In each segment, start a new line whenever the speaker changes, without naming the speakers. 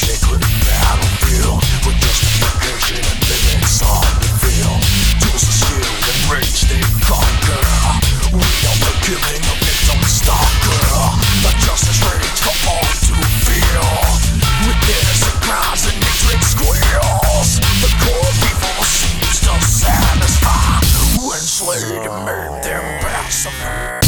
sacred battlefield with justification and limits unrevealed. Tools of skill and rage they conquer. We are the killing of victim stalker. The justice rage for all to feel. With innocent cries and hatred squeals. The core of evil seems to satisfy. When slayed and made them pacify.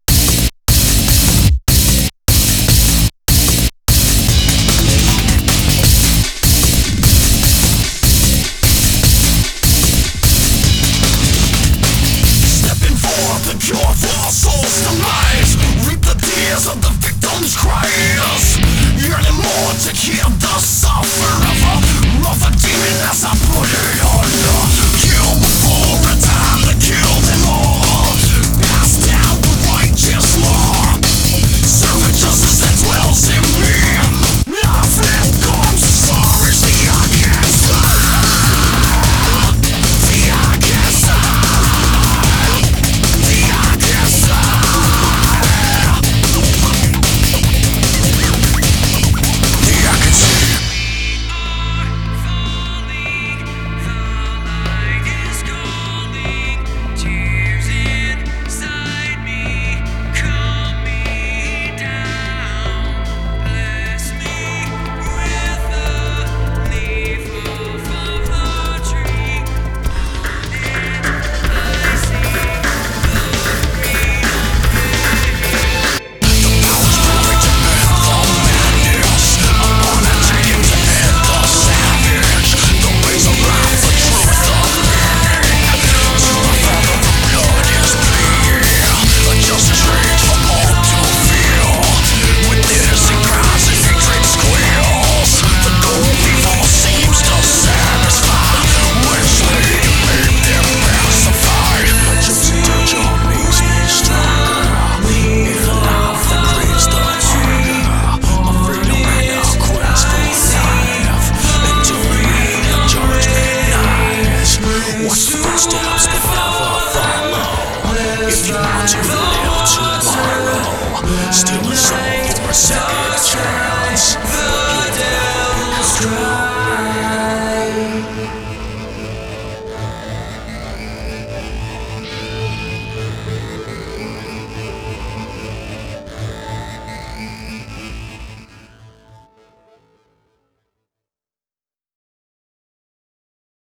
The cure for soul's demise. Reap the tears of the victim's cries. Yearning more to heal the sufferer of a demon as I put it under. Kill before the time to kill them all. Pass down the righteous law. Servant justice that dwells in me. I've left comes sorry. See I can't stop. See I can't stop. Steps but never follow. If you want to live tomorrow, steal a soul for a second chance.